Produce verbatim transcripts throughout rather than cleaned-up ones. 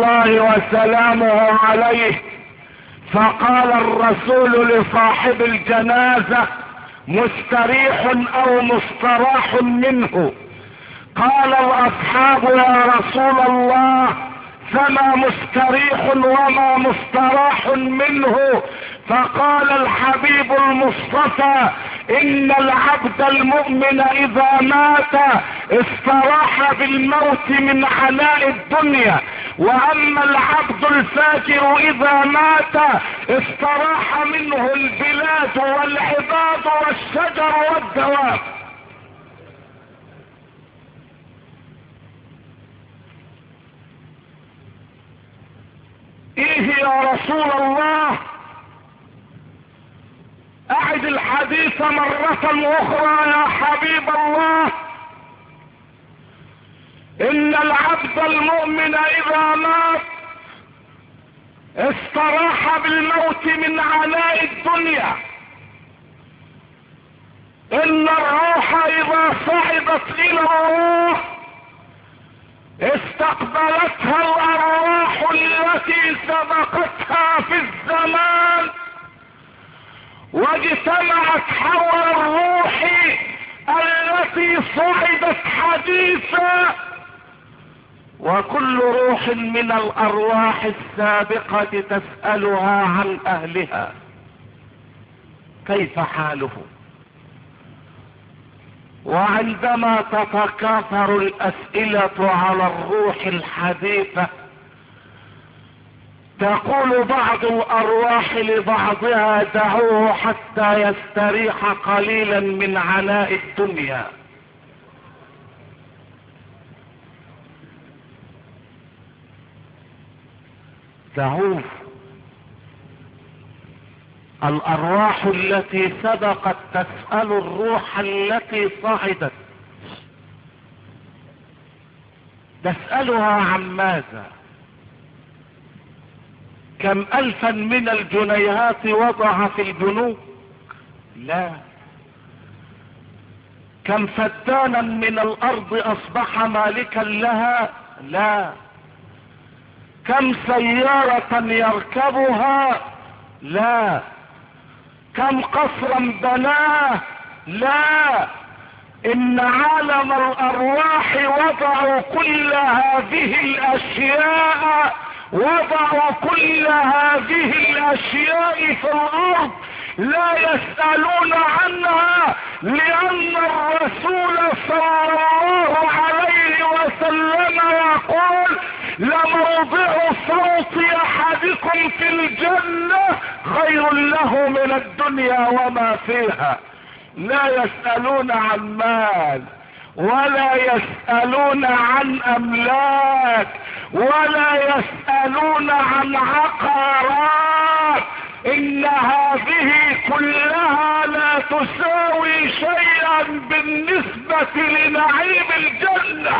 الله وسلامه عليه. فقال الرسول لصاحب الجنازة: مستريح او مستراح منه؟ قال الاصحاب: يا رسول الله، فما مستريح وما مستراح منه؟ فقال الحبيب المصطفى: ان العبد المؤمن اذا مات استراح بالموت من عناء الدنيا، واما العبد الفاجر اذا مات استراح منه البلاد والعباد والشجر والدواب. ايه يا رسول الله؟ اعد الحديث مرة اخرى يا حبيب الله. ان العبد المؤمن اذا مات استراح بالموت من عناء الدنيا، ان الروح اذا صعدت الى الله استقبلتها الارواح التي سبقتها في الزمان واجتمعت حول الروح التي صعدت حديثا، وكل روح من الارواح السابقة تسألها عن اهلها كيف حاله. وعندما تتكاثر الاسئلة على الروح الحديثة تقول بعض الارواح لبعضها: دعوه حتى يستريح قليلا من عناء الدنيا. دعوه. الارواح التي سبقت تسأل الروح التي صعدت، تسألها عن ماذا؟ كم الفا من الجنيهات وضع في البنوك؟ لا. كم فدانا من الارض اصبح مالكا لها؟ لا. كم سيارة يركبها؟ لا. كم قصرا بناه؟ لا. ان عالم الارواح وضعوا كل هذه الاشياء وضعوا كل هذه الاشياء في الارض لا يسألون عنها، لان الرسول صلى الله عليه وسلم يقول: لموضع صوت احدكم في الجنة خير له من الدنيا وما فيها. لا يسألون عن مال، ولا يسألون عن املاك، ولا يسألون عن عقارات. ان هذه كلها لا تساوي شيئا بالنسبة لنعيم الجنة.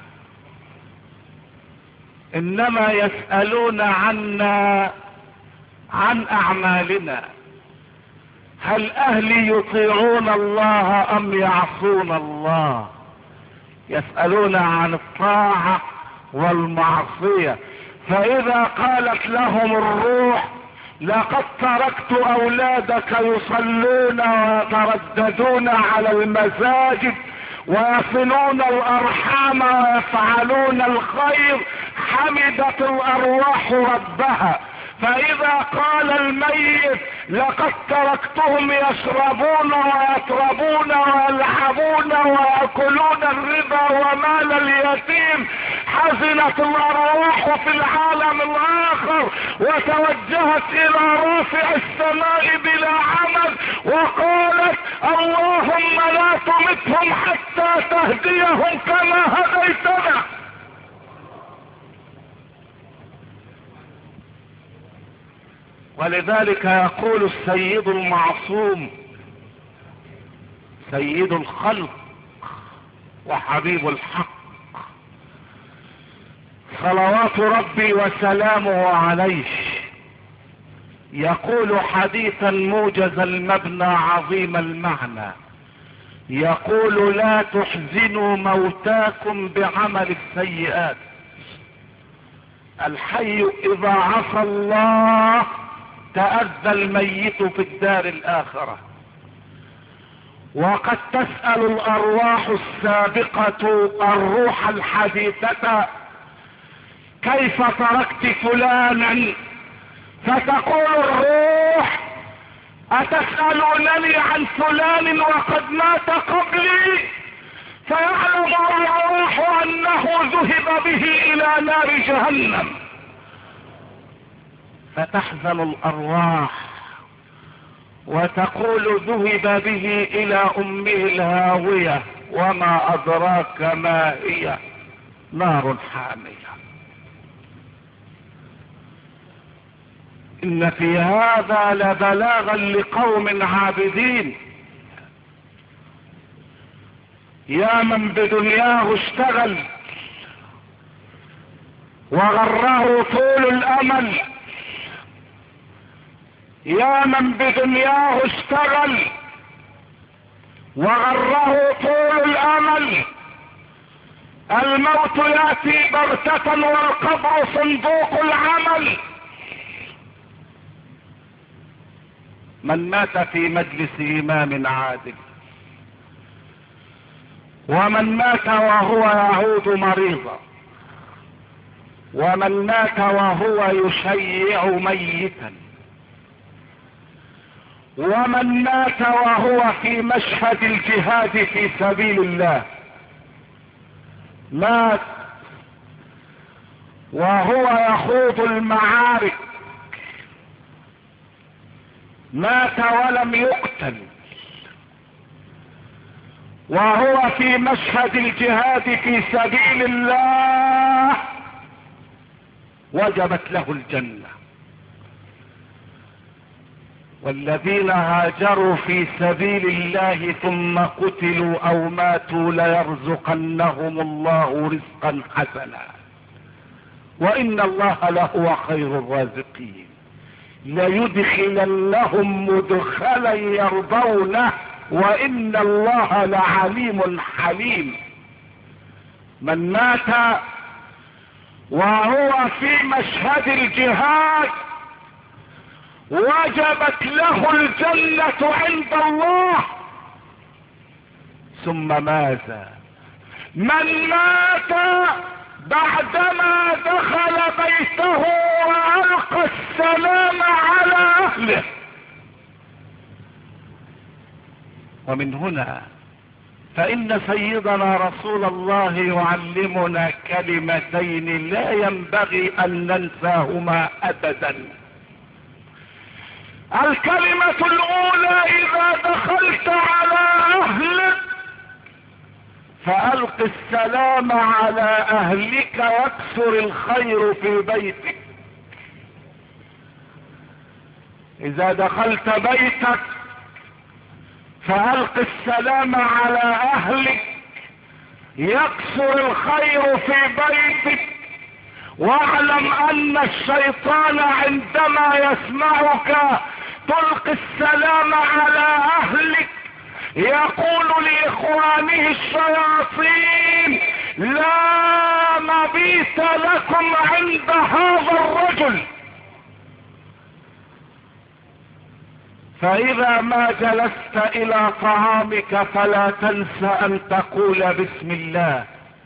انما يسألون عنا عن اعمالنا: هل اهلي يطيعون الله ام يعصون الله؟ يسألون عن الطاعة والمعصية. فاذا قالت لهم الروح: لقد تركت اولادك يصلون ويترددون على المساجد ويصلون الارحام ويفعلون الخير، حمدت الارواح ربها. فاذا قال الميت: لقد تركتهم يشربون ويطربون ويلعبون ويأكلون الربا ومال اليتيم، حزنت الارواح في العالم الاخر وتوجهت الى رافع السماء بلا عمل وقالت: اللهم لا تمتهم حتى تهديهم كما هديتنا. ولذلك يقول السيد المعصوم سيد الخلق وحبيب الحق صلوات ربي وسلامه عليه، يقول حديثا موجز المبنى عظيم المعنى، يقول: لا تحزنوا موتاكم بعمل السيئات. الحي اذا عصى الله تأذى الميت في الدار الاخرة. وقد تسأل الارواح السابقة الروح الحديثة كيف تركت فلانا، فتقول الروح اتسألونني عن فلان وقد مات قبلي، فيعلم الروح انه ذهب به الى نار جهنم، فتحزن الارواح وتقول ذهب به الى امه الهاوية وما ادراك ما هي نار حامية. ان في هذا لبلاغا لقوم عابدين. يا من بدنياه اشتغل وغره طول الامل، يا من بدنياه اشتغل وغره طول الامل، الموت ياتي بغتة والقبر صندوق العمل. من مات في مجلس امام عادل، ومن مات وهو يعود مريضا، ومن مات وهو يشيع ميتا، ومن مات وهو في مشهد الجهاد في سبيل الله، مات وهو يخوض المعارك، مات ولم يقتل وهو في مشهد الجهاد في سبيل الله، وجبت له الجنة. والذين هاجروا في سبيل الله ثم قتلوا او ماتوا ليرزقنهم الله رزقا حسنا وان الله لهو خير الرازقين، ليدخلنهم مدخلا يرضونه وان الله لعليم حليم. من مات وهو في مشهد الجهاد وجبت له الجنة عند الله. ثم ماذا؟ من مات بعدما دخل بيته وألقى السلام على أهله. ومن هنا فإن سيدنا رسول الله يعلمنا كلمتين لا ينبغي أن ننساهما أبدا. الكلمة الأولى: إذا دخلت على أهلك فألق السلام على أهلك واكثر الخير في بيتك. إذا دخلت بيتك فألق السلام على أهلك يكثر الخير في بيتك. واعلم أن الشيطان عندما يسمعك تلقي السلام على أهلك يقول لإخوانه الشياطين: لا مبيت لكم عند هذا الرجل. فإذا ما جلست إلى طعامك فلا تنس أن تقول بسم الله.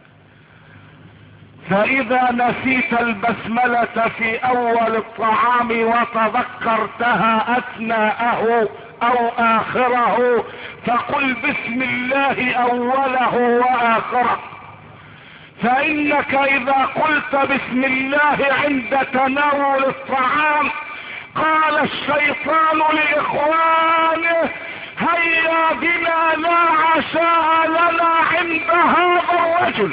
فإذا نسيت البسملة في أول الطعام وتذكرتها أثناءه أو آخره فقل بسم الله أوله وآخره. فإنك إذا قلت بسم الله عند تناول الطعام قال الشيطان لإخوانه: هيا بنا لا عشاء لنا عند هذا الرجل.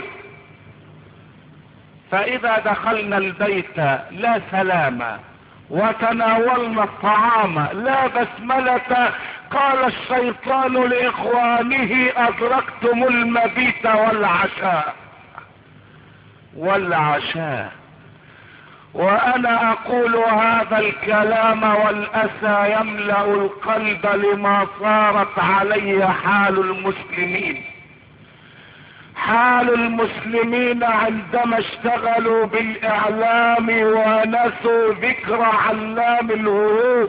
فإذا دخلنا البيت لا سلام وتناولنا الطعام لا بسملة قال الشيطان لإخوانه: أدركتم المبيت والعشاء والعشاء. وأنا أقول هذا الكلام والأسى يملأ القلب لما صارت عليه حال المسلمين. حال المسلمين عندما اشتغلوا بالاعلام ونسوا ذكر علام الغيوب.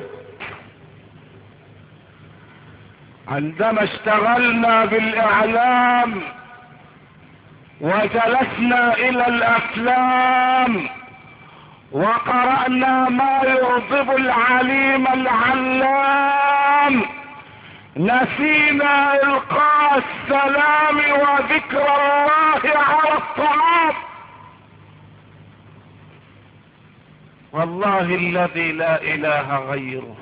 عندما اشتغلنا بالاعلام وجلسنا الى الافلام وقرأنا ما يغضب العليم العلام، نسينا القاء السلام وذكر الله على الطعام. والله الذي لا اله غيره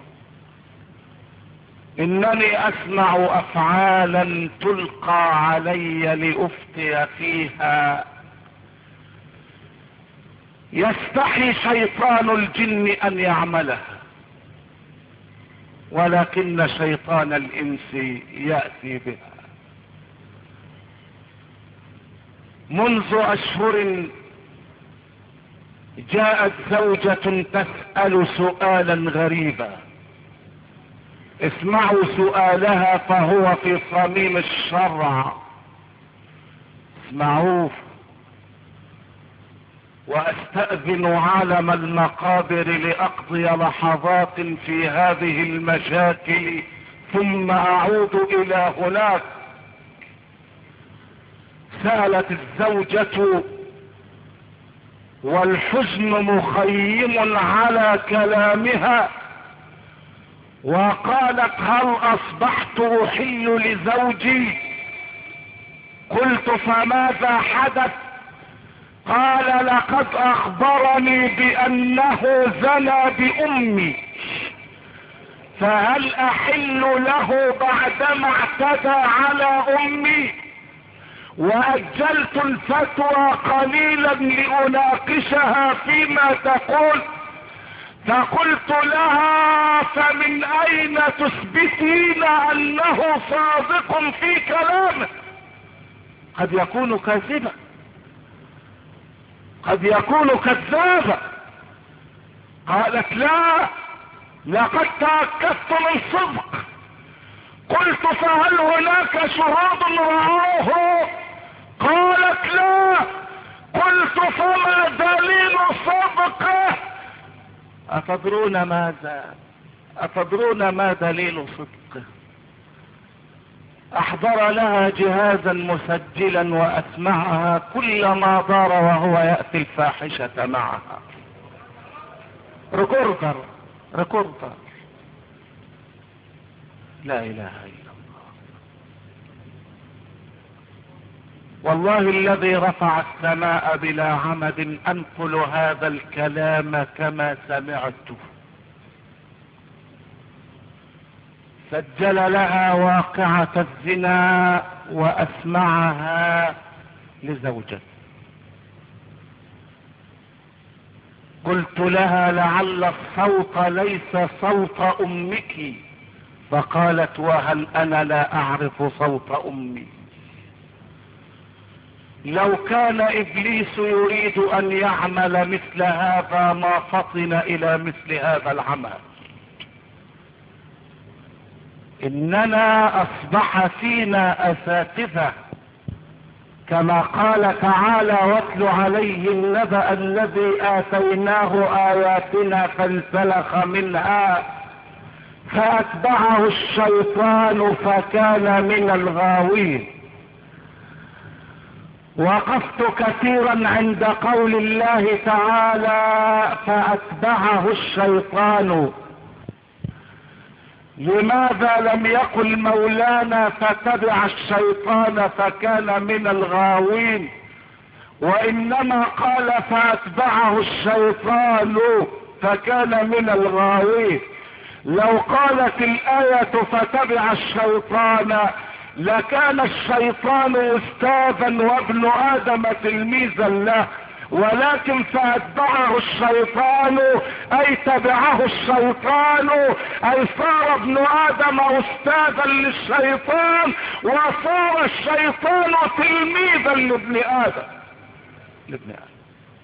انني اسمع افعالا تلقى علي لافتي فيها يستحي شيطان الجن ان يعملها، ولكن شيطان الانس يأتي بها. منذ اشهر جاءت زوجة تسأل سؤالا غريبا، اسمعوا سؤالها فهو في صميم الشرع، اسمعوه. واستأذن عالم المقابر لأقضي لحظات في هذه المشاكل ثم اعود الى هناك. سألت الزوجة والحزن مخيم على كلامها وقالت: هل اصبحت احل لزوجي؟ قلت: فماذا حدث؟ قال: لقد اخبرني بانه زنى بامي، فهل احل له بعدما اعتدى على امي؟ واجلت الفتوى قليلا لاناقشها فيما تقول، فقلت لها: فمن اين تثبتين انه صادق في كلامه؟ قد يكون كاذبا، قد يكون كذابا. قالت: لا، لقد تأكدت من صدق. قلت: فهل هناك شهود رأوه؟ قالت: لا. قلت: فما دليل صدقه؟ أتدرون ماذا أتدرون ما دليل صدقه؟ احضر لها جهازا مسجلا واسمعها كلما دار وهو يأتي الفاحشة معها. ريكوردر ريكوردر لا اله الا الله. والله الذي رفع السماء بلا عمد انقل هذا الكلام كما سمعته. سجل لها واقعة الزنا واسمعها لزوجته. قلت لها: لعل الصوت ليس صوت امك. فقالت: وهل انا لا اعرف صوت امي؟ لو كان ابليس يريد ان يعمل مثل هذا ما فطن الى مثل هذا العمل. اننا اصبح فينا اساتذة، كما قال تعالى: واتل عليهم نبأ الذي اتيناه اياتنا فانسلخ منها فاتبعه الشيطان فكان من الغاوين. وقفت كثيرا عند قول الله تعالى: فاتبعه الشيطان. لماذا لم يقل مولانا فتبع الشيطان فكان من الغاوين، وانما قال فاتبعه الشيطان فكان من الغاوين؟ لو قالت الآية فتبع الشيطان لكان الشيطان استاذا وابن ادم تلميذا له، ولكن فاتبعه الشيطان اي تبعه الشيطان اي صار ابن ادم استاذا للشيطان وصار الشيطان تلميذا لابن ادم لابن ادم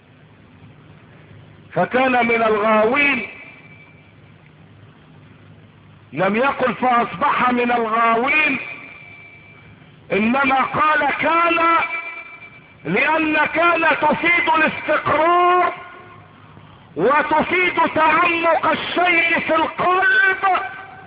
فكان من الغاوين. لم يقل فاصبح من الغاوين، انما قال كان لان كان تفيد الاستقرار وتفيد تعمق الشيء في القلب.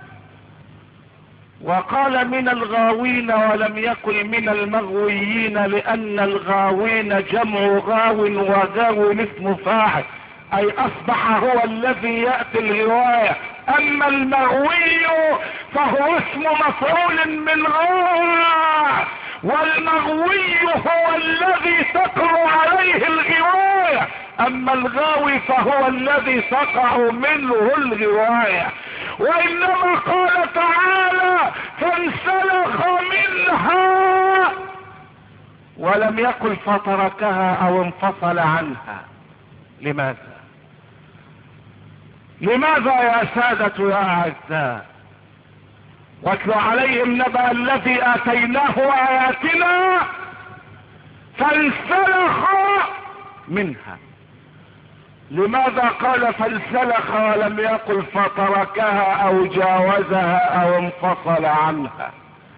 وقال من الغاوين ولم يكن من المغويين، لان الغاوين جمع غاو، وغاو اسم فاعل، اي اصبح هو الذي يأتي الغواية. اما المغوي فهو اسم مفعول من غوى، والمغوي هو الذي تقع عليه الغواية، اما الغاوي فهو الذي تقع منه الغواية. وانما قال تعالى فانسلخ منها، ولم يقل فتركها او انفصل عنها. لماذا؟ لماذا يا سادة يا اعزاء؟ واتل عليهم نبأ الذي اتيناه اياتنا فانسلخ منها. لماذا قال فانسلخ ولم يقل فتركها او جاوزها او انفصل عنها؟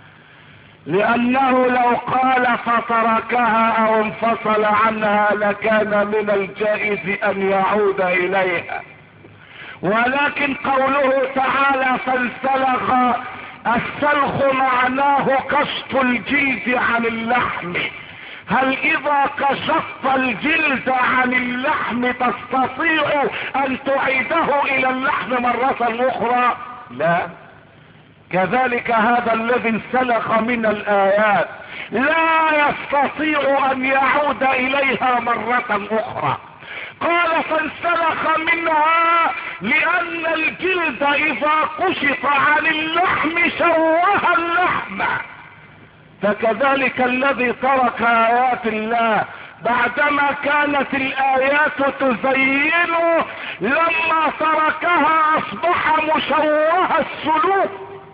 لانه لو قال فتركها او انفصل عنها لكان من الجائز ان يعود اليها، ولكن قوله تعالى فانسلخ، السلخ معناه كشط الجلد عن اللحم. هل اذا كشفت الجلد عن اللحم تستطيع ان تعيده الى اللحم مرة اخرى؟ لا. كذلك هذا الذي انسلخ من الايات لا يستطيع ان يعود اليها مرة اخرى. قال فانسلخ منها لان الجلد اذا كشف عن اللحم شوه اللحم. فكذلك الذي ترك ايات الله بعدما كانت الايات تزينه، لما تركها اصبح مشوه السلوك.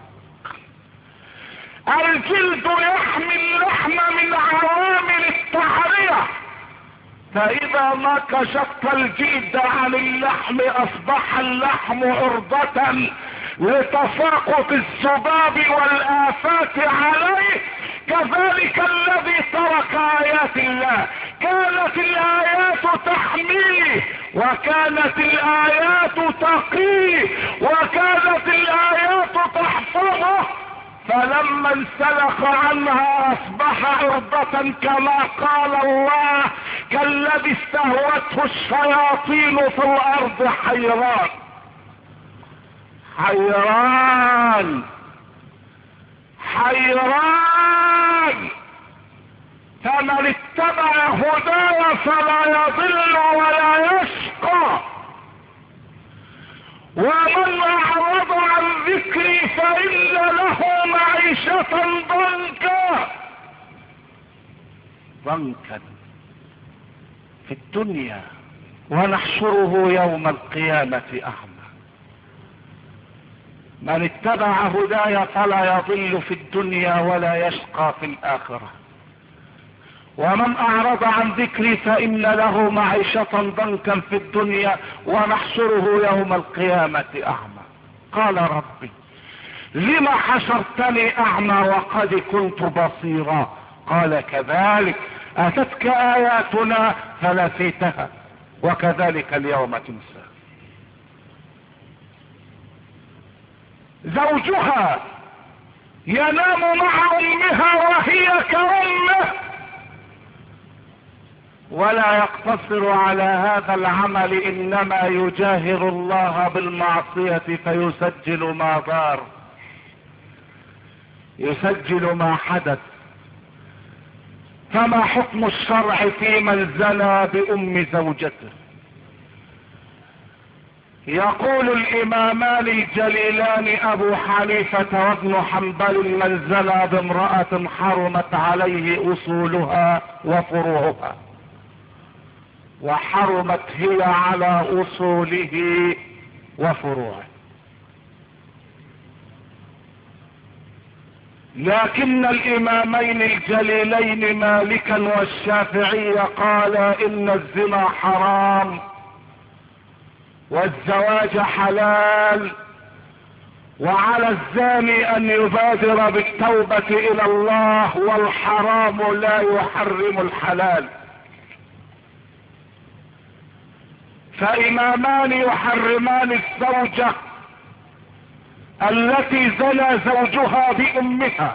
الجلد يحمي اللحم من عوامل التحرية، فاذا ما كشفت الجلد عن اللحم اصبح اللحم عرضة لتساقط الذباب والآفات عليه. كذلك الذي ترك آيات الله، كانت الآيات تحميه، وكانت الآيات تقيه، وكانت الآيات تحفظه، فلما انسلخ عنها اصبح عرضة كما قال الله كالذي استهوته الشياطين في الارض حيران. حيران حيران فمن اتبع هداي فلا يضل ولا يشقى، ومن اعرض عن ذكري فان له معيشة ضنكا. ضنكا في الدنيا، ونحشره يوم القيامة اعمى. من اتبع هداي فلا يضل في الدنيا ولا يشقى في الاخرة، ومن اعرض عن ذكري فان له معيشة ضنكا في الدنيا ونحشره يوم القيامة اعمى. قال ربي لم حشرتني اعمى وقد كنت بصيرا؟ قال كذلك اتتك اياتنا فنسيتها وكذلك اليوم تنسى. زوجها ينام مع امها وهي كأمه، ولا يقتصر على هذا العمل، انما يجاهر الله بالمعصية فيسجل ما دار، يسجل ما حدث. فما حكم الشرع في من زنى بام زوجته؟ يقول الامامان الجليلان ابو حنيفة وابن حنبل من زنى بامرأة حرمت عليه اصولها وفروعها، وحرمت هي على اصوله وفروعه. لكن الامامين الجليلين مالكا والشافعي قال ان الزنا حرام والزواج حلال، وعلى الزاني ان يبادر بالتوبة الى الله، والحرام لا يحرم الحلال. فامامان يحرمان الزوجة التي زنى زوجها بامها،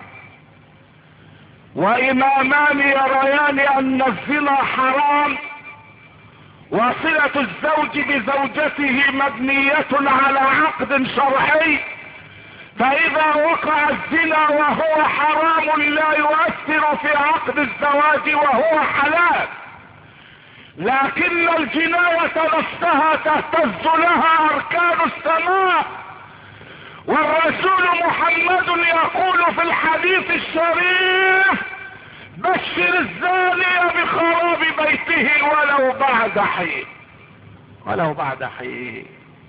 وامامان يريان ان الزنا حرام، وصلة الزوج بزوجته مبنية على عقد شرعي، فاذا وقع الزنا وهو حرام لا يؤثر في عقد الزواج وهو حلال، لكن الجناية نفسها تهتز لها اركان السماء. والرسول محمد يقول في الحديث الشريف: بشر الزاني بخراب بيته ولو بعد حين، ولو بعد حين.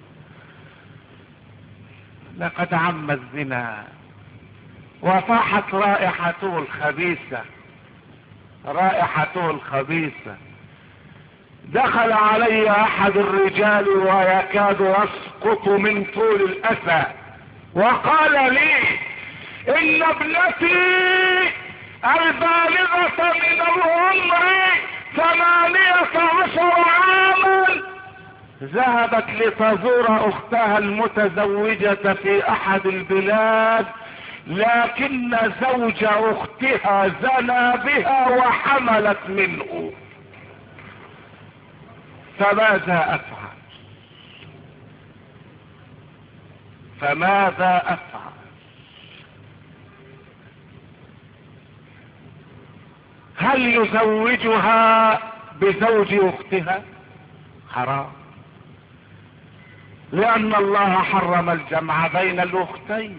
لقد عم الزنا وفاحت رائحته الخبيثة، رائحته الخبيثة. دخل علي احد الرجال ويكاد يسقط من طول الاسى، وقال لي: ان ابنتي البالغة من العمر ثمانية عشر عاما ذهبت لتزور اختها المتزوجة في احد البلاد، لكن زوج اختها زنى بها وحملت منه، فماذا افعل؟ فماذا افعل؟ هل يزوجها بزوج اختها؟ حرام، لان الله حرم الجمع بين الاختين،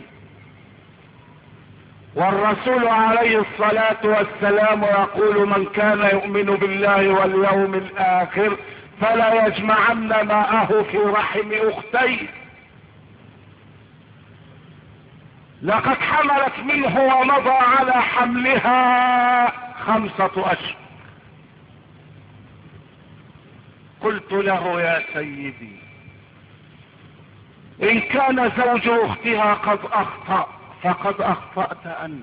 والرسول عليه الصلاة والسلام يقول: من كان يؤمن بالله واليوم الاخر فلا يجمعن ماءه في رحم اختيه. لقد حملت منه ومضى على حملها خمسة اشهر. قلت له: يا سيدي، ان كان زوج اختها قد اخطأ فقد اخطأت انت.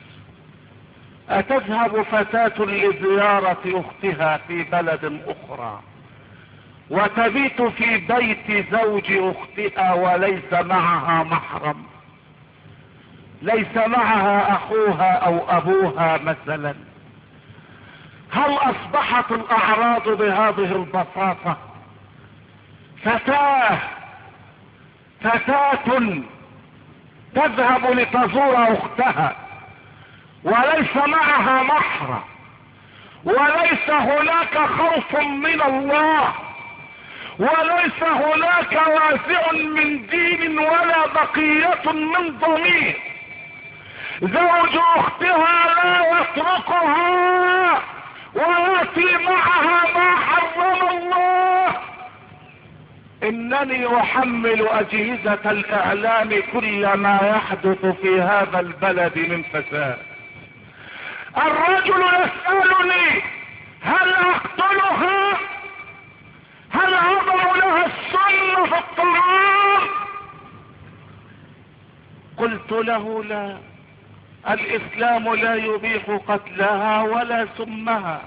اتذهب فتاة لزيارة اختها في بلد اخرى وتبيت في بيت زوج اختها وليس معها محرم، ليس معها اخوها او ابوها مثلا؟ هل اصبحت الاعراض بهذه البساطة؟ فتاة فتاة تذهب لتزور اختها وليس معها محرم، وليس هناك خوف من الله، وليس هناك وازع من دين ولا بقية من ضمير. زوج اختها لا يتركها ويأتي معها ما حرم الله. انني احمل اجهزة الاعلام كل ما يحدث في هذا البلد من فساد. الرجل يسألني: هل اقتلها؟ هل اضع لها السم في الطعام؟ قلت له: لا، الاسلام لا يبيح قتلها ولا سمها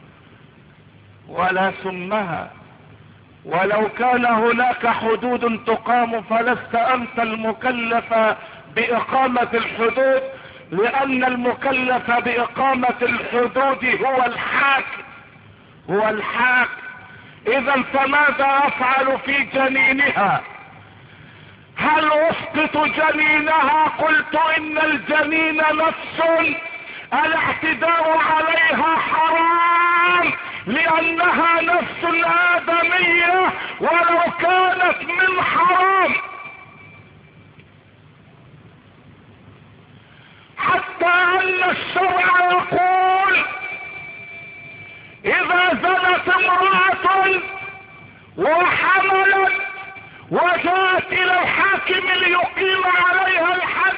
ولا سمها. ولو كان هناك حدود تقام فلست انت المكلف باقامة الحدود، لان المكلف باقامة الحدود هو الحاكم، هو الحاكم. اذا فماذا افعل في جنينها؟ هل اسقط جنينها؟ قلت: ان الجنين نفس، الاعتداء عليها حرام، لانها نفس ادمية ولو كانت من حرام. حتى ان الشرع يقول: اذا زنت امرأة وحملت وجاءت الى الحاكم ليقيم عليها الحد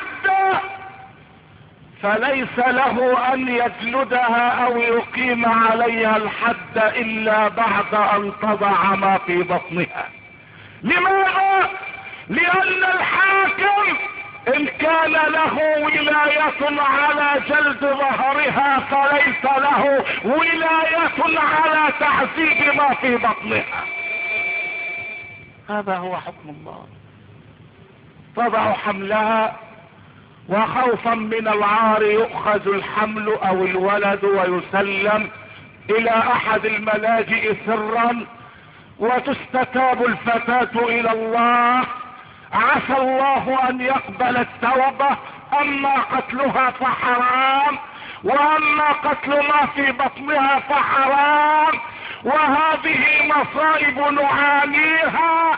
فليس له ان يجلدها او يقيم عليها الحد الا بعد ان تضع ما في بطنها. لماذا؟ لان الحاكم ان كان له ولاية على جلد ظهرها فليس له ولاية على تعذيب ما في بطنها. هذا هو حكم الله. تضع حملها وخوفا من العار يؤخذ الحمل او الولد ويسلم الى احد الملاجئ سرا وتستتاب الفتاة الى الله، عسى الله ان يقبل التوبة. اما قتلها فحرام، واما قتل ما في بطنها فحرام، وهذه مصائب نعانيها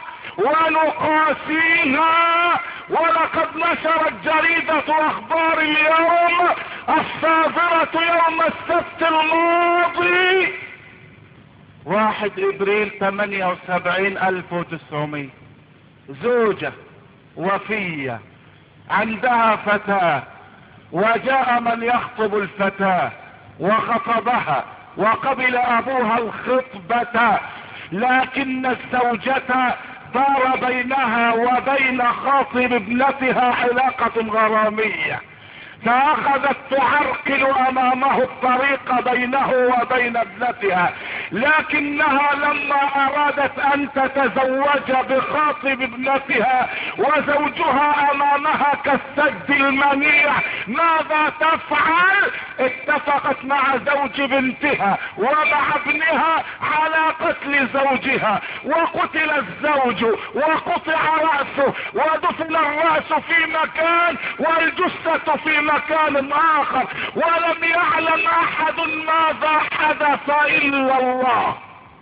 ونقاسيها. ولقد نشرت جريدة اخبار اليوم الصادرة يوم السبت الماضي واحد ابريل ثمانية وسبعين الف وتسعمية، زوجة وفية عندها فتاة، وجاء من يخطب الفتاة وخطبها وقبل ابوها الخطبة، لكن الزوجة دار بينها وبين خاطب ابنتها علاقة غرامية، فاخذت تعرقل امامه الطريق بينه وبين ابنتها، لكنها لما ارادت ان تتزوج بخاطب ابنتها وزوجها امامها كالسد المنيع، ماذا تفعل؟ اتفقت مع زوج بنتها ومع ابنها على قتل زوجها، وقتل الزوج وقطع رأسه ودفن الرأس في مكان والجثة في مكان اخر، ولم يعلم احد ماذا حدث الا الله.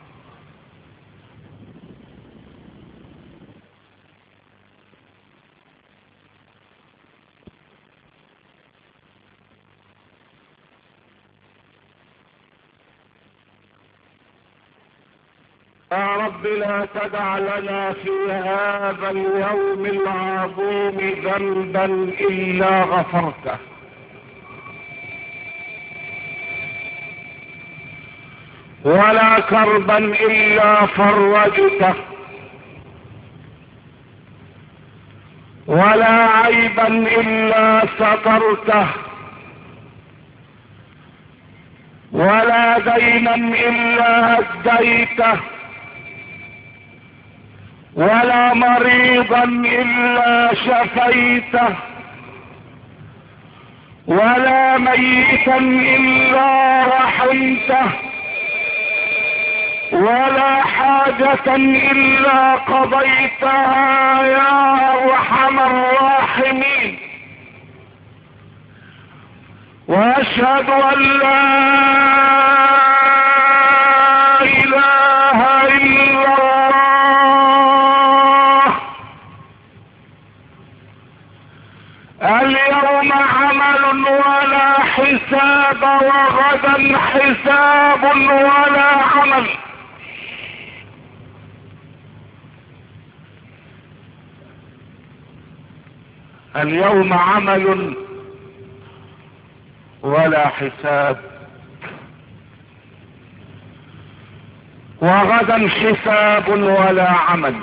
يا رب لا تدع لنا في هذا اليوم العظيم ذنبا الا غفرته، ولا كربا الا فرجته، ولا عيبا الا سترته، ولا دينا الا اديته، ولا مريضا الا شفيته، ولا ميتا الا رحمته، ولا حاجة الا قضيتها يا ارحم الراحمين. واشهد ان لا اله الا الله. اليوم عمل ولا حساب، وغدا حساب ولا عمل. اليوم عمل ولا حساب، وغدا حساب ولا عمل.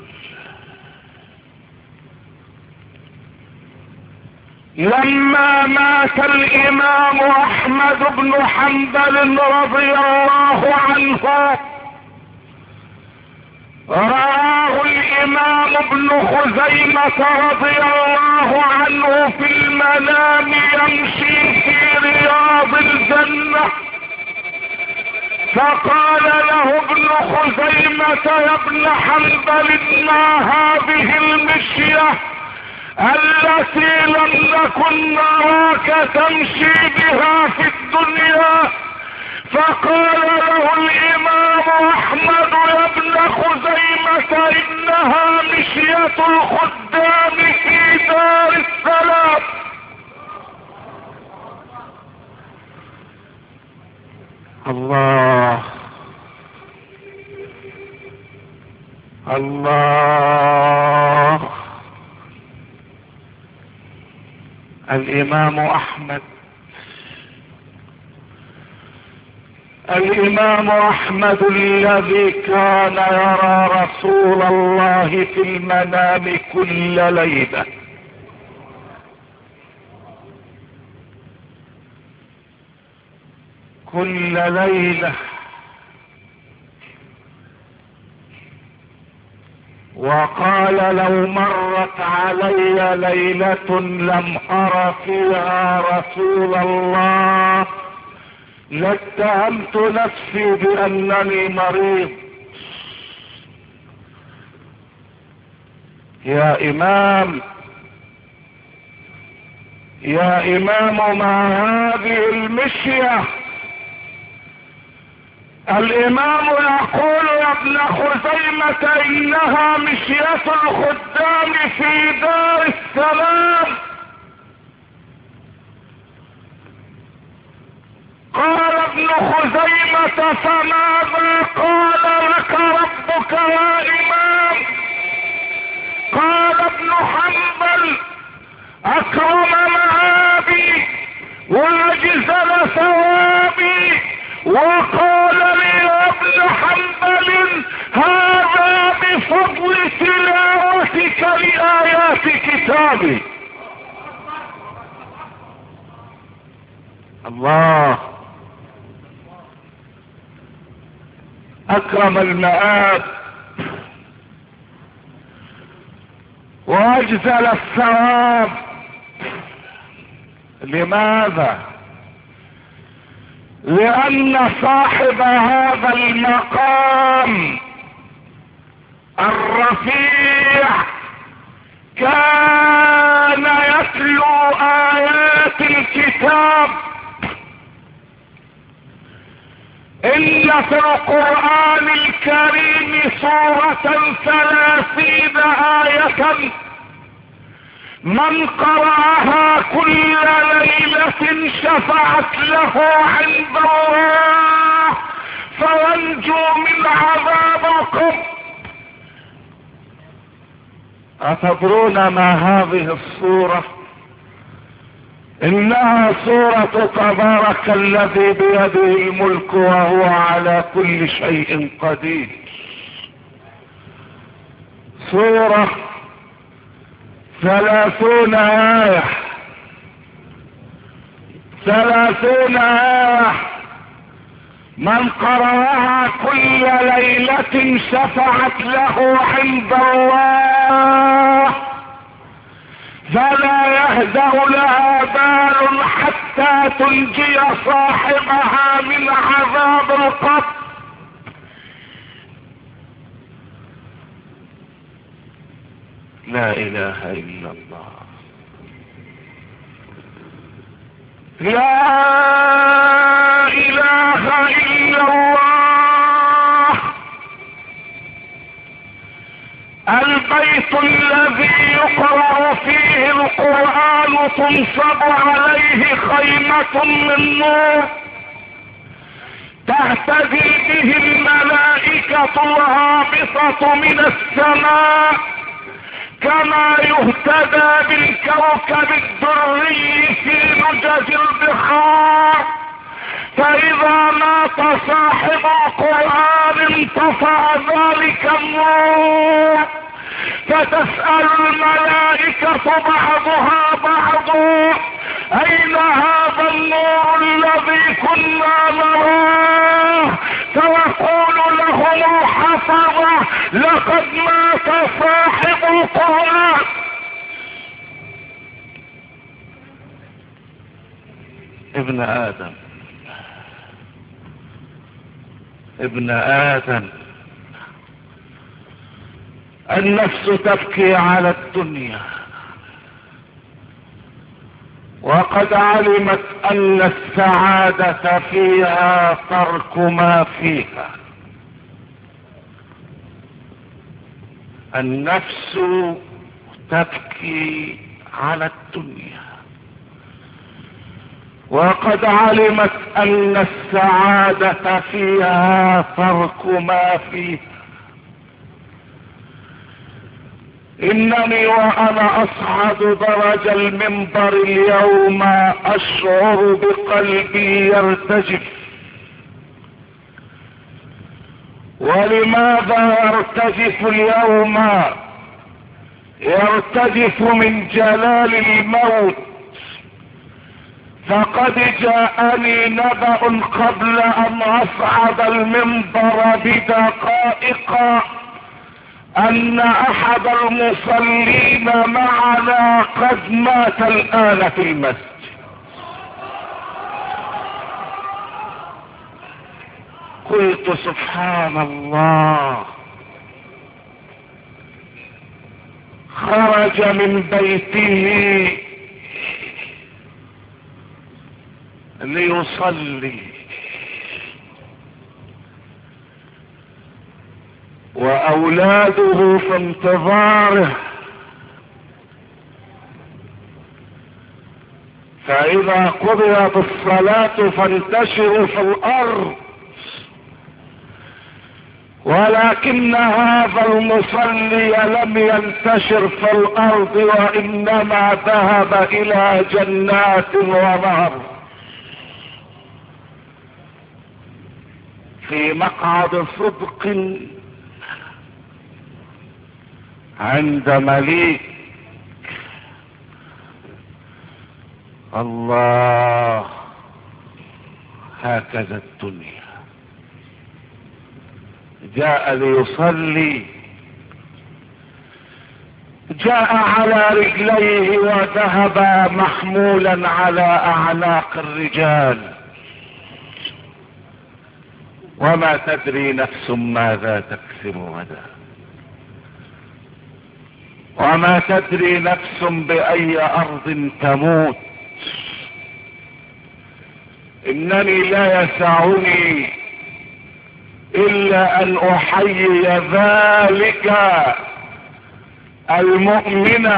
لما مات الامام احمد بن حنبل رضي الله عنه، رآه الامام ابن خزيمة رضي الله عنه في المنام يمشي في رياض الجنة، فقال له ابن خزيمة يا ابن حنبل ما هذه المشية التي لم نكن نراك تمشي بها في الدنيا؟ فقال له الامام احمد يا ابن خزيمة انها مشية الخدام في دار السلام. الله الله. الامام احمد الامام احمد الذي كان يرى رسول الله في المنام كل ليلة، كل ليلة، وقال لو مرت علي ليلة لم أر فيها رسول الله لاتهمت نفسي بأنني مريض. يا إمام يا إمام ما هذه المشية؟ الإمام يقول يا ابن خزيمة إنها مشية الخدام في دار السلام. قال ابن خزيمة فماذا قال لك ربك يا إمام؟ قال ابن حنبل أكرم مآبي وأجزل ثوابي، وقال لي يا ابن حنبل هذا بفضل تلاوتك لآيات كتابي. الله أكرم المآب وأجزل الثواب. لماذا؟ لأن صاحب هذا المقام الرفيع كان يتلو آيات الكتاب. إن في القرآن الكريم سورة ثلاثين آية من قرأها كل ليلة شفعت له عند الله فينجو من عذاب القبر. أتدرون ما هذه السورة؟ إنها سورة تبارك الذي بيده الملك وهو على كل شيء قدير. سورة ثلاثون آية ثلاثون آية من قرأها كل ليلة شفعت له عند الله فلا يهدأ لها بال حتى تنجي صاحبها من عذاب القبر. لا إله إلا الله، لا إله إلا الله. البيت الذي يقرأ فيه القرآن تنصب عليه خيمة من نور تهتدي به الملائكة الهابطة من السماء كما يهتدى بالكوكب الدري في لجج البحار. فإذا مات صاحب القرآن انطفأ ذلك النور فتسأل الملائكة بعضها بعضا أين هذا النور الذي كنا نراه؟ فيقول لهم الحفظة لقد مات صاحب القرآن. ابن آدم ابن آدم النفس تبكي على الدنيا وقد علمت أن السعادة فيها ترك ما فيها. النفس تبكي على الدنيا وقد علمت أن السعادة فيها ترك ما فيها. إنني وأنا أصعد درج المنبر اليوم أشعر بقلبي يرتجف. ولماذا يرتجف اليوم؟ يرتجف من جلال الموت. فقد جاءني نبأ قبل ان اصعد المنبر بدقائق ان احد المصلين معنا قد مات الان في المسجد. قلت سبحان الله، خرج من بيته ليصلي واولاده في انتظاره، فاذا قضيت الصلاة فانتشروا في الارض، ولكن هذا المصلي لم ينتشر في الارض وانما ذهب الى جنات ونهر في مقعد صدق عند مليك. الله، هكذا الدنيا. جاء ليصلي، جاء على رجليه وذهب محمولا على اعناق الرجال، وما تدري نفس ماذا تكسب غدا، وما تدري نفس باي ارض تموت. انني لا يسعني الا ان احيي ذلك المؤمن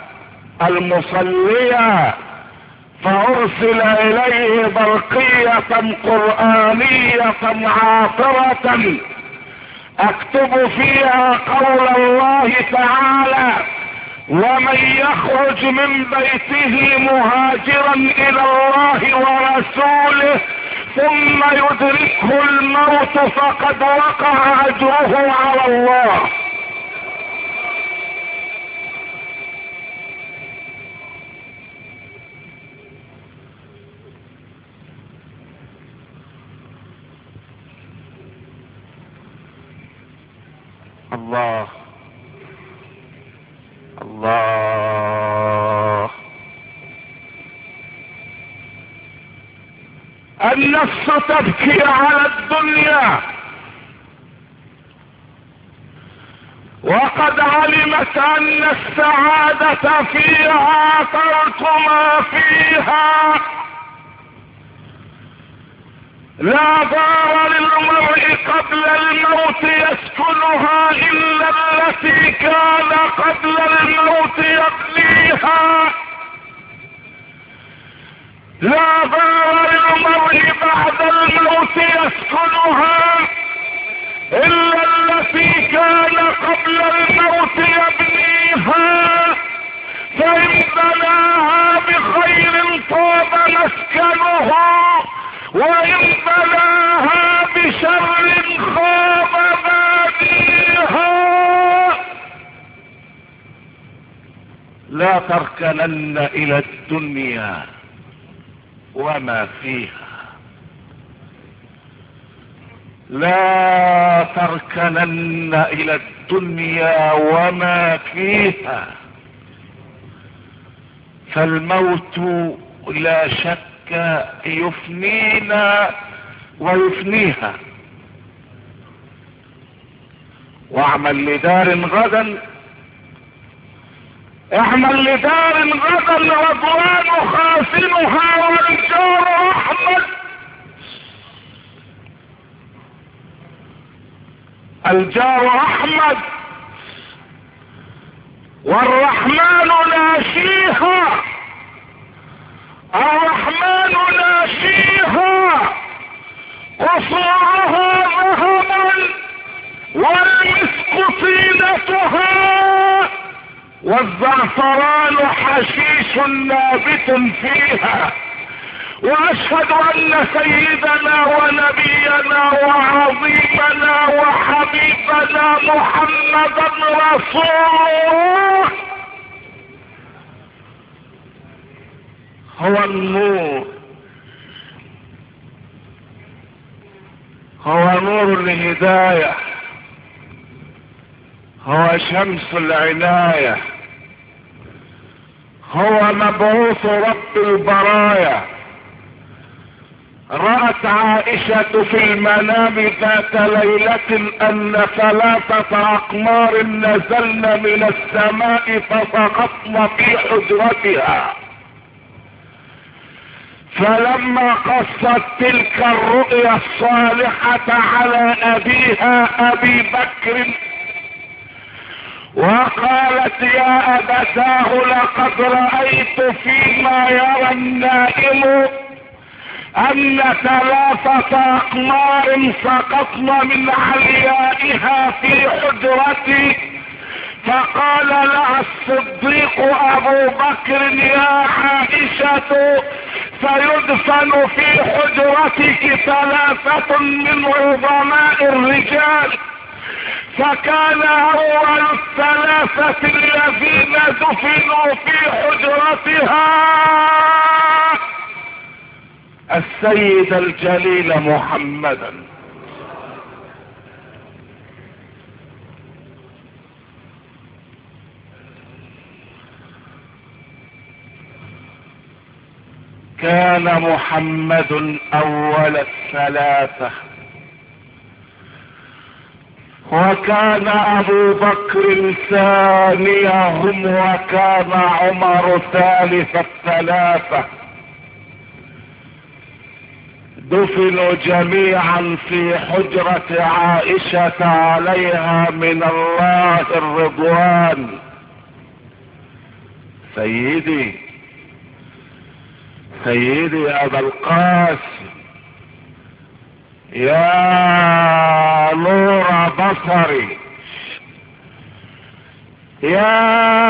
المصلي، فارسل اليه برقية قرآنية عاطرة اكتب فيها قول الله تعالى: ومن يخرج من بيته مهاجرا الى الله ورسوله ثم يدركه الموت فقد وقع اجره على الله. الله الله. النفس تبكي على الدنيا وقد علمت ان السعادة فيها ترك ما فيها. لا دار للمرء قبل الموت يسكنها الا التي كان قبل الموت يبنيها. لا دار للمرء بعد الموت يسكنها الا التي كان قبل الموت يبنيها. فان بناها بخير طاب مسكنه، وإن بلاها بشر خاب باديها. لا تركنن إلى الدنيا وما فيها، لا تركنن إلى الدنيا وما فيها، فالموت لا شك يفنينا ويفنيها. واعمل لدار غدا، اعمل لدار غدا رضوان خازنها والجار احمد. الجار احمد والرحمن ناشيها، الرحمن ناشيها، قصورها ذهبا والمسك طينتها، والزعفران حشيش نابت فيها. واشهد ان سيدنا ونبينا وعظيمنا وحبيبنا محمدا رسول الله هو النور هو نور الهداية، هو شمس العناية، هو مبعوث رب البرايا. رأت عائشة في المنام ذات ليلة ان ثلاثة اقمار نزلن من السماء فسقطن في حجرتها، فلما قصت تلك الرؤيا الصالحة على ابيها ابي بكر وقالت يا ابتاه لقد رأيت فيما يرى النائم ان ثلاثة اقمار سقطن من عليائها في حجرتي. فقال لها الصديق ابو بكر يا عائشة سيدفن في حجرتك ثلاثة من عظماء الرجال، فكان اول الثلاثة الذين دفنوا في حجرتها السيد الجليل محمدا. كان محمد اول الثلاثة، وكان ابو بكر ثانيهم، وكان عمر ثالث الثلاثة. دفنوا جميعا في حجرة عائشة عليها من الله الرضوان. سيدي سيدي ابا القاسم يا نور بصري، يا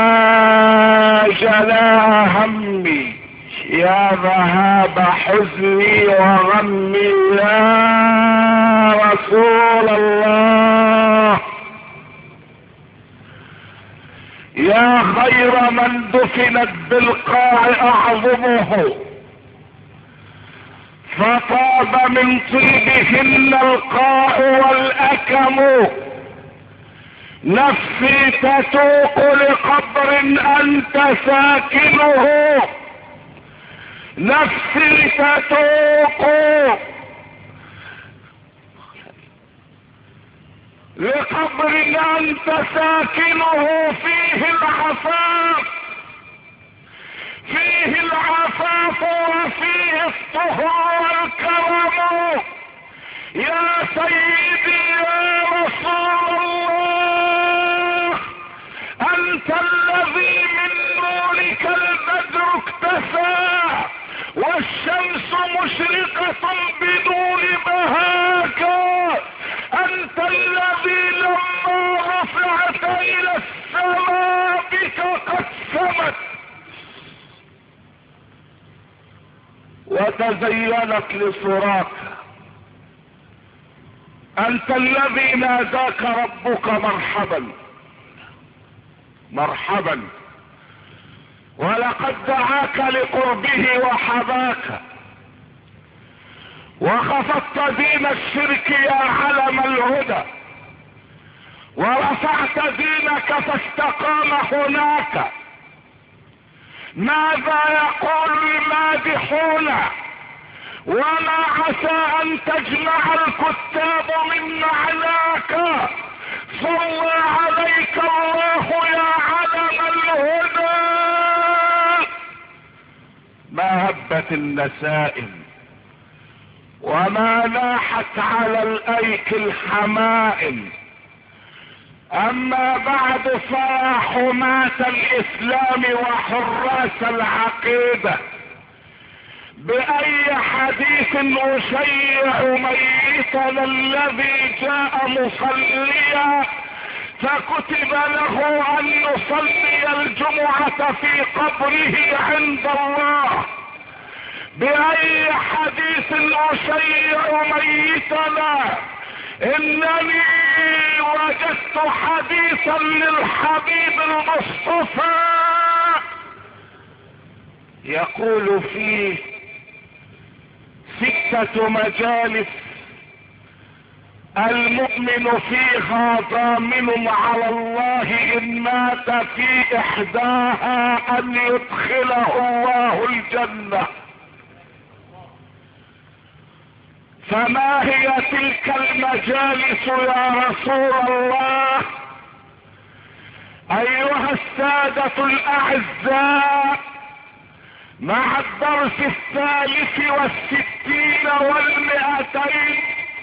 جلاء همي، يا ذهاب حزني وغمي، يا رسول الله، يا خير من دفنت بالقاع اعظمه، فطاب من طيبهن القاع والاكم. نفسي تتوق لقبر انت ساكنه، نفسي تتوق لقبر انت ساكنه فيه العفاف، فيه العفاف وفيه الطهر والكرم. يا سيدي يا رسول الله، انت الذي من نورك البدر اكتسى والشمس مشرقة بدون بهاك. انت الذي لما رفعت الى السماء بك قد سمت وتزينت لصراك. انت الذي ناداك ربك مرحبا مرحبا، ولقد دعاك لقربه وحباك، وخفضت دين الشرك يا علم الهدى، ورفعت دينك فاستقام هناك. ماذا يقول المادحون وما عسى ان تجمع الكتاب من معناك. صلى عليك الله يا علم الهدى. ما هبت النسائم وما لاحت على الايك الحمائم. اما بعد فيا حماة الاسلام وحراس العقيدة، باي حديث اشيع ميتنا الذي جاء مصليا فكتب له ان يصلي الجمعة في قبره عند الله؟ باي حديث اشيع ميتنا؟ انني وجدت حديثا للحبيب المصطفى يقول فيه ستة مجالس المؤمن فيها ضامن على الله ان مات في احداها ان يدخله الله الجنة. فما هي تلك المجالس يا رسول الله؟ ايها السادة الاعزاء، مع الدرس الثالث والستين والمئتين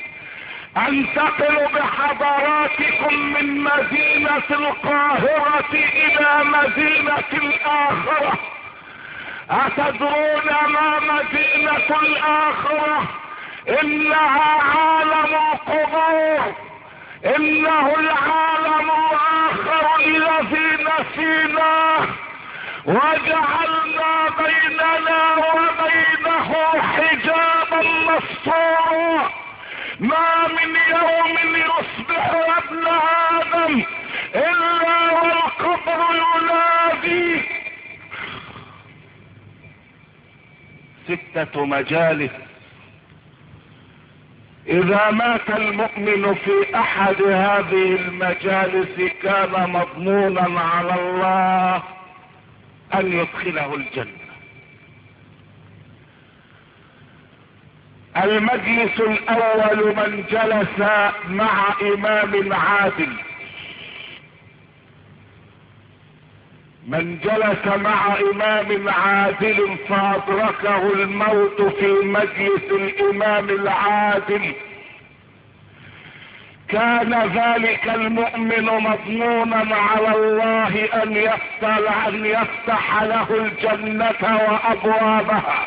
انتقل بحضراتكم من مدينة القاهرة الى مدينة الاخرة. اتدرون ما مدينة الاخرة؟ انها عالم القبور، انه العالم الاخر الذي نسيناه وجعلنا بيننا وبينه حجابا مستورا. ما من يوم يصبح يا ابن ادم الا والقبر ينادي. ستة مجالس اذا مات المؤمن في احد هذه المجالس كان مضمونا على الله ان يدخله الجنة. المجلس الاول من جلس مع امام عادل، من جلس مع امام عادل فادركه الموت في مجلس الامام العادل كان ذلك المؤمن مضمونا على الله ان يفتح, أن يفتح له الجنة وابوابها.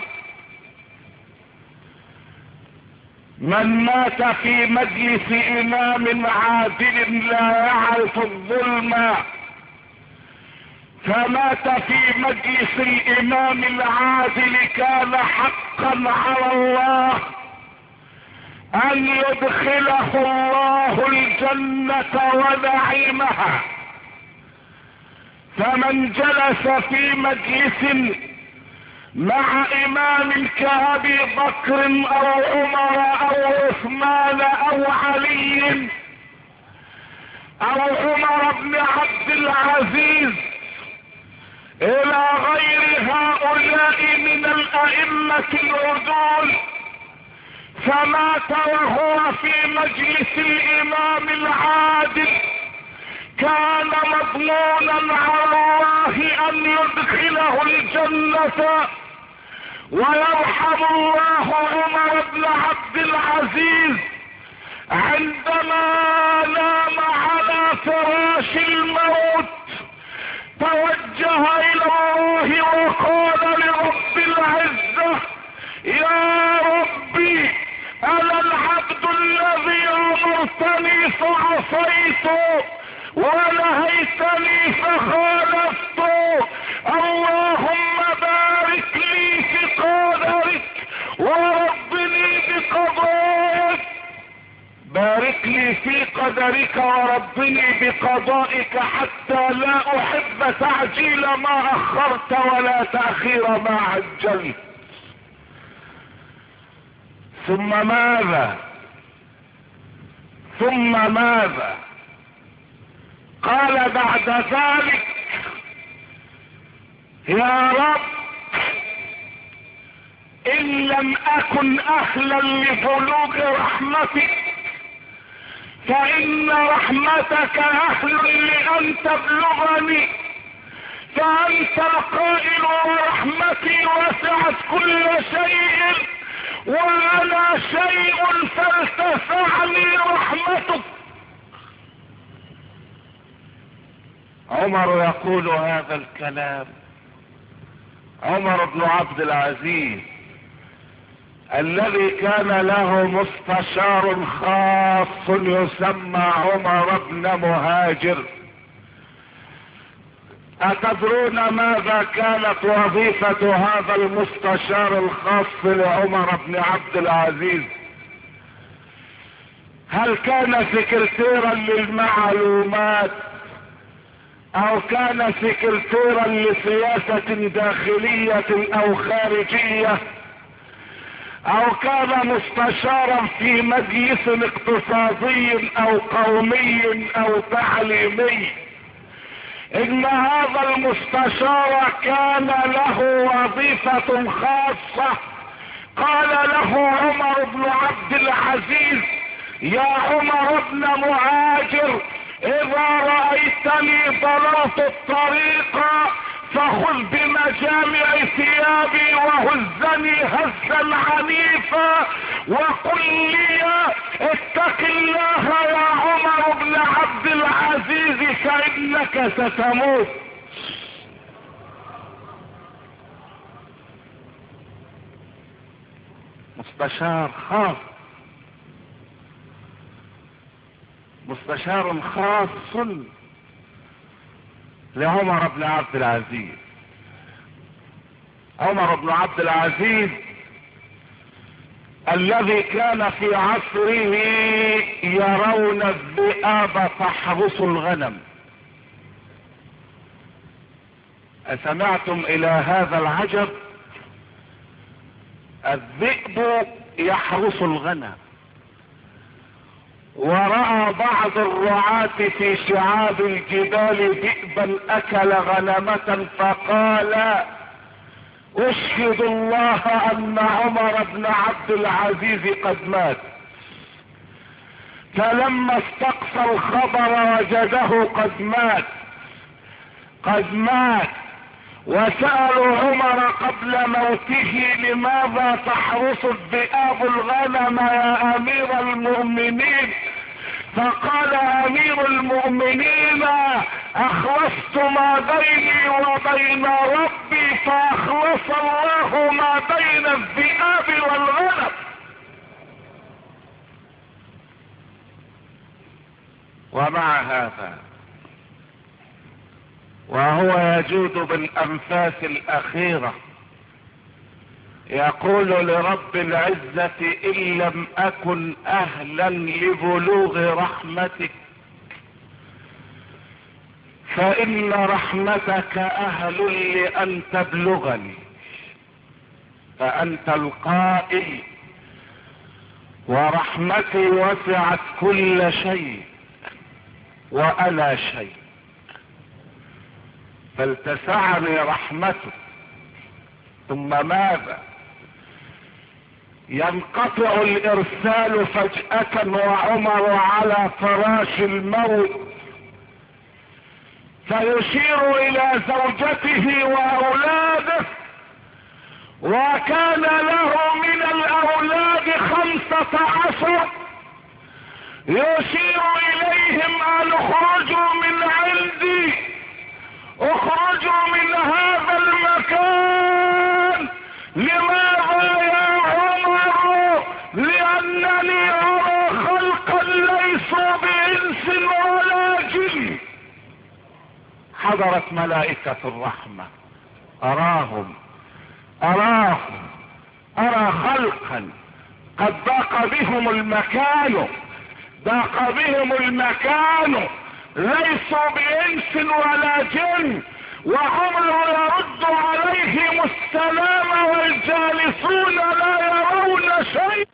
من مات في مجلس امام عادل لا يعرف الظلم فمات في مجلس الامام العادل كان حقا على الله ان يدخله الله الجنة ونعيمها. فمن جلس في مجلس مع امام كابي بكر او عمر او عثمان او علي او عمر بن عبد العزيز الى غير هؤلاء من الائمة العدول، فمات وهو في مجلس الامام العادل كان مضمونا على الله ان يدخله الجنة ويرحم الله عمر بن عبد العزيز عندما نام على فراش الموت توجه الى الله وقال لرب العزة: يا ربي انا العبد الذي امرتني فعصيت ونهيتني فخالفت، اللهم بارك لي في قدرك وربني بقضائك، بارك لي في قدرك وربني بقضائك حتى لا احب تعجيل ما اخرت ولا تأخير ما عجلت. ثم ماذا ثم ماذا قال بعد ذلك: يا رب ان لم اكن اهلا لبلوغ رحمتك فان رحمتك اهل لان تبلغني، فانت القائل ورحمتي وسعت كل شيء وانا شيء فلتسعني رحمتك. عمر يقول هذا الكلام، عمر بن عبد العزيز الذي كان له مستشار خاص يسمى عمر بن مهاجر. أتدرون ماذا كانت وظيفة هذا المستشار الخاص لعمر بن عبد العزيز؟ هل كان سكرتيرا للمعلومات او كان سكرتيرا لسياسة داخلية او خارجية او كان مستشارا في مجلس اقتصادي او قومي او تعليمي، ان هذا المستشار كان له وظيفة خاصة. قال له عمر بن عبد العزيز: يا عمر بن مهاجر، اذا رأيتني ضللت الطريق فخذ بمجامع ثيابي وهزني هزا عنيفا وقل لي: اتق الله يا عمر بن عبد العزيز فإنك ستموت. مستشار خاص، مستشار خاص لعمر بن عبد العزيز. عمر بن عبد العزيز الذي كان في عصره يرون الذئاب تحرس الغنم. أسمعتم إلى هذا العجب؟ الذئب يحرس الغنم، ورأى بعض الرعاة في شعاب الجبال ذئبا أكل غنمة، فقال: أشهد الله أن عمر بن عبد العزيز قد مات. فلما استقصى الخبر وجده قد مات قد مات وسألوا عمر قبل موته: لماذا تحرس الذئاب الغنم يا أمير المؤمنين؟ فقال امير المؤمنين: اخلصت ما بيني وبين ربي فاخلص الله ما بين الذئاب والغنم. ومع هذا وهو يجود بالانفاس الاخيرة يقول لرب العزة: ان لم اكن اهلا لبلوغ رحمتك فان رحمتك اهل لان تبلغني. فانت القائل: ورحمتي وسعت كل شيء وانا شيء. فلتسعني رحمتك. ثم ماذا؟ ينقطع الارسال فجأة وعمر على فراش الموت، فيشير الى زوجته واولاده، وكان له من الاولاد خمسة عشر، يشير اليهم ان اخرجوا من عندي، اخرجوا من هذا المكان. لماذا يا عمر؟ لانني ارى خلقا ليسوا بانس ولا جن. حضرت ملائكة الرحمة، اراهم اراهم ارى خلقا قد ضاق بهم المكان ضاق بهم المكان ليسوا بانس ولا جن. وعمر يرد عليهم السلام والجالسون لا يرون شيء.